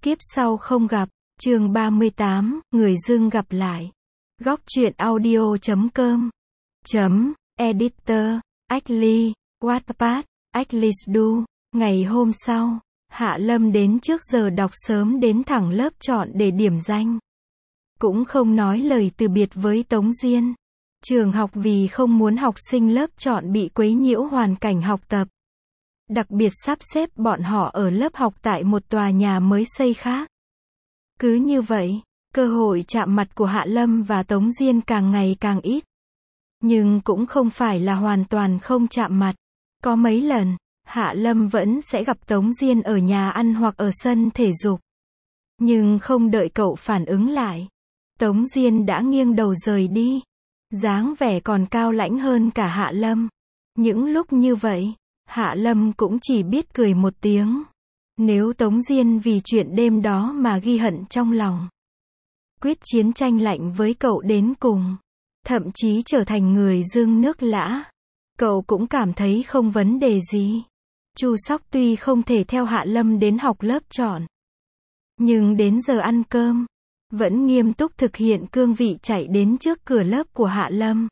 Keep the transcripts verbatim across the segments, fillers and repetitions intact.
Kiếp sau không gặp, chương ba mươi tám, người dưng gặp lại. Góc truyện audio chấm com chấm editor, Ashley, Wattpad, Ashley Du. Ngày hôm sau, Hạ Lâm đến trước giờ đọc sớm đến thẳng lớp chọn để điểm danh. Cũng không nói lời từ biệt với Tống Diên. Trường học vì không muốn học sinh lớp chọn bị quấy nhiễu hoàn cảnh học tập. Đặc biệt sắp xếp bọn họ ở lớp học tại một tòa nhà mới xây khác. Cứ như vậy, cơ hội chạm mặt của Hạ Lâm và Tống Diên càng ngày càng ít. Nhưng cũng không phải là hoàn toàn không chạm mặt. Có mấy lần, Hạ Lâm vẫn sẽ gặp Tống Diên ở nhà ăn hoặc ở sân thể dục. Nhưng không đợi cậu phản ứng lại, Tống Diên đã nghiêng đầu rời đi. Dáng vẻ còn cao lãnh hơn cả Hạ Lâm. Những lúc như vậy, Hạ Lâm cũng chỉ biết cười một tiếng. Nếu Tống Diên vì chuyện đêm đó mà ghi hận trong lòng, quyết chiến tranh lạnh với cậu đến cùng, thậm chí trở thành người dưng nước lã, cậu cũng cảm thấy không vấn đề gì. Chu Sóc tuy không thể theo Hạ Lâm đến học lớp chọn, nhưng đến giờ ăn cơm, vẫn nghiêm túc thực hiện cương vị chạy đến trước cửa lớp của Hạ Lâm,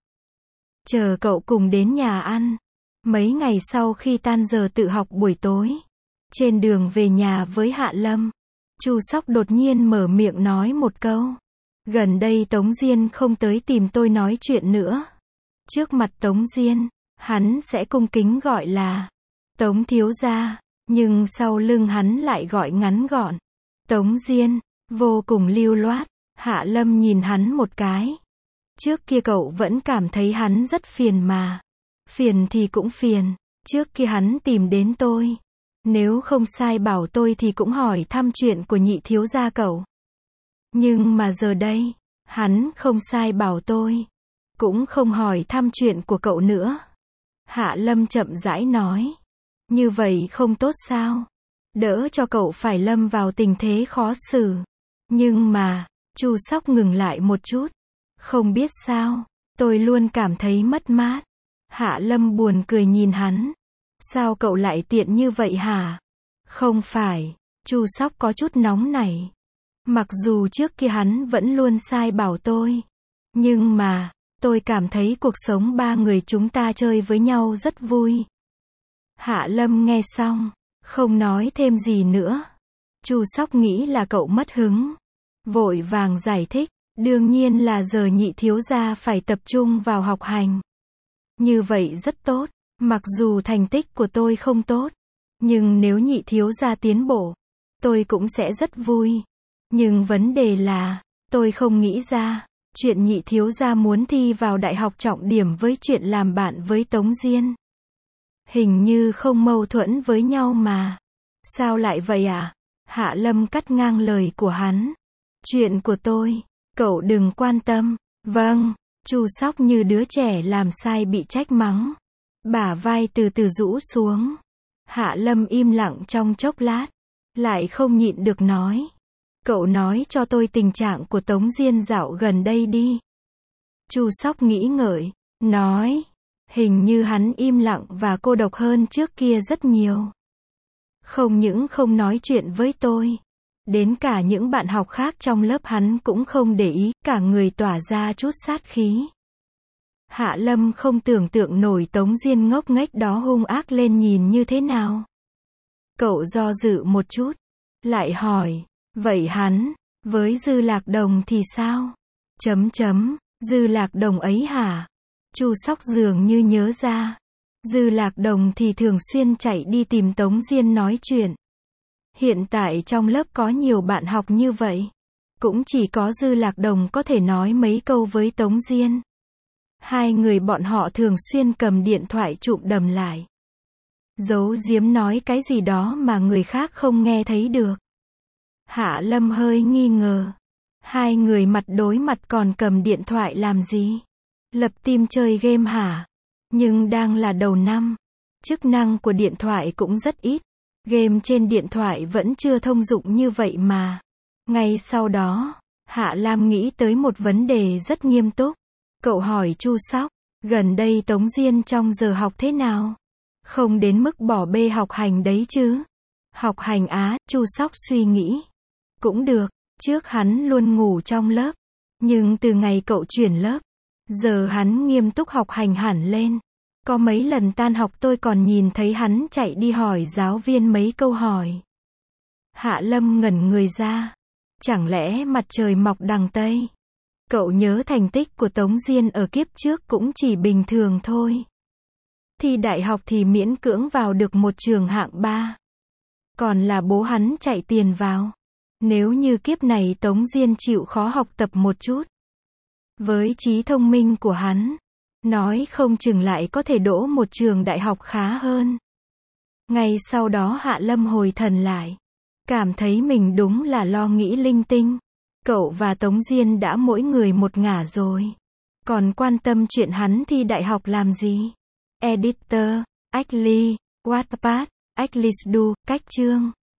chờ cậu cùng đến nhà ăn. Mấy ngày sau khi tan giờ tự học buổi tối, trên đường về nhà với Hạ Lâm, Chu Sóc đột nhiên mở miệng nói một câu. Gần đây Tống Diên không tới tìm tôi nói chuyện nữa. Trước mặt Tống Diên, hắn sẽ cung kính gọi là Tống thiếu gia, nhưng sau lưng hắn lại gọi ngắn gọn Tống Diên, vô cùng lưu loát. Hạ Lâm nhìn hắn một cái. Trước kia cậu vẫn cảm thấy hắn rất phiền mà. Phiền thì cũng phiền, trước kia hắn tìm đến tôi. Nếu không sai bảo tôi thì cũng hỏi thăm chuyện của nhị thiếu gia cậu. Nhưng mà giờ đây, hắn không sai bảo tôi, cũng không hỏi thăm chuyện của cậu nữa. Hạ Lâm chậm rãi nói. Như vậy không tốt sao? Đỡ cho cậu phải lâm vào tình thế khó xử. Nhưng mà, Chu Sóc ngừng lại một chút. Không biết sao, tôi luôn cảm thấy mất mát. Hạ Lâm buồn cười nhìn hắn. Sao cậu lại tiện như vậy hả? Không phải, Chu Sóc có chút nóng nảy. Mặc dù trước kia hắn vẫn luôn sai bảo tôi. Nhưng mà, tôi cảm thấy cuộc sống ba người chúng ta chơi với nhau rất vui. Hạ Lâm nghe xong, không nói thêm gì nữa. Chu Sóc nghĩ là cậu mất hứng. Vội vàng giải thích, đương nhiên là giờ nhị thiếu gia phải tập trung vào học hành. Như vậy rất tốt, mặc dù thành tích của tôi không tốt, nhưng nếu nhị thiếu gia tiến bộ, tôi cũng sẽ rất vui. Nhưng vấn đề là, tôi không nghĩ ra, chuyện nhị thiếu gia muốn thi vào đại học trọng điểm với chuyện làm bạn với Tống Diên. Hình như không mâu thuẫn với nhau mà. Sao lại vậy ạ? À? Hạ Lâm cắt ngang lời của hắn. Chuyện của tôi, cậu đừng quan tâm. Vâng, Chu Sóc như đứa trẻ làm sai bị trách mắng. Bả vai từ từ rũ xuống. Hạ Lâm im lặng trong chốc lát, lại không nhịn được nói. Cậu nói cho tôi tình trạng của Tống Diên dạo gần đây đi. Chu Sóc nghĩ ngợi, nói. Hình như hắn im lặng và cô độc hơn trước kia rất nhiều. Không những không nói chuyện với tôi, đến cả những bạn học khác trong lớp hắn cũng không để ý, cả người tỏa ra chút sát khí. Hạ Lâm không tưởng tượng nổi Tống Diên ngốc nghếch đó hung ác lên nhìn như thế nào. Cậu do dự một chút, lại hỏi, vậy hắn, với Dư Lạc Đồng thì sao? Chấm chấm, Dư Lạc Đồng ấy hả? Chu Sóc dường như nhớ ra. Dư Lạc Đồng thì thường xuyên chạy đi tìm Tống Diên nói chuyện. Hiện tại trong lớp có nhiều bạn học như vậy. Cũng chỉ có Dư Lạc Đồng có thể nói mấy câu với Tống Diên. Hai người bọn họ thường xuyên cầm điện thoại chụm đầm lại. Giấu giếm nói cái gì đó mà người khác không nghe thấy được. Hạ Lâm hơi nghi ngờ. Hai người mặt đối mặt còn cầm điện thoại làm gì? Lập team chơi game hả? Nhưng đang là đầu năm. Chức năng của điện thoại cũng rất ít. Game trên điện thoại vẫn chưa thông dụng như vậy mà. Ngay sau đó, Hạ Lam nghĩ tới một vấn đề rất nghiêm túc. Cậu hỏi Chu Sóc, gần đây Tống Diên trong giờ học thế nào? Không đến mức bỏ bê học hành đấy chứ? Học hành á, Chu Sóc suy nghĩ. Cũng được, trước hắn luôn ngủ trong lớp. Nhưng từ ngày cậu chuyển lớp, giờ hắn nghiêm túc học hành hẳn lên. Có mấy lần tan học tôi còn nhìn thấy hắn chạy đi hỏi giáo viên mấy câu hỏi. Hạ Lâm ngẩn người ra. Chẳng lẽ mặt trời mọc đằng Tây? Cậu nhớ thành tích của Tống Diên ở kiếp trước cũng chỉ bình thường thôi. Thi đại học thì miễn cưỡng vào được một trường hạng ba. Còn là bố hắn chạy tiền vào. Nếu như kiếp này Tống Diên chịu khó học tập một chút. Với trí thông minh của hắn, nói không chừng lại có thể đỗ một trường đại học khá hơn. Ngay sau đó Hạ Lâm hồi thần lại. Cảm thấy mình đúng là lo nghĩ linh tinh. Cậu và Tống Diên đã mỗi người một ngả rồi. Còn quan tâm chuyện hắn thi đại học làm gì? Editor, Ashley, Wattpad, Ashley Du, cách chương.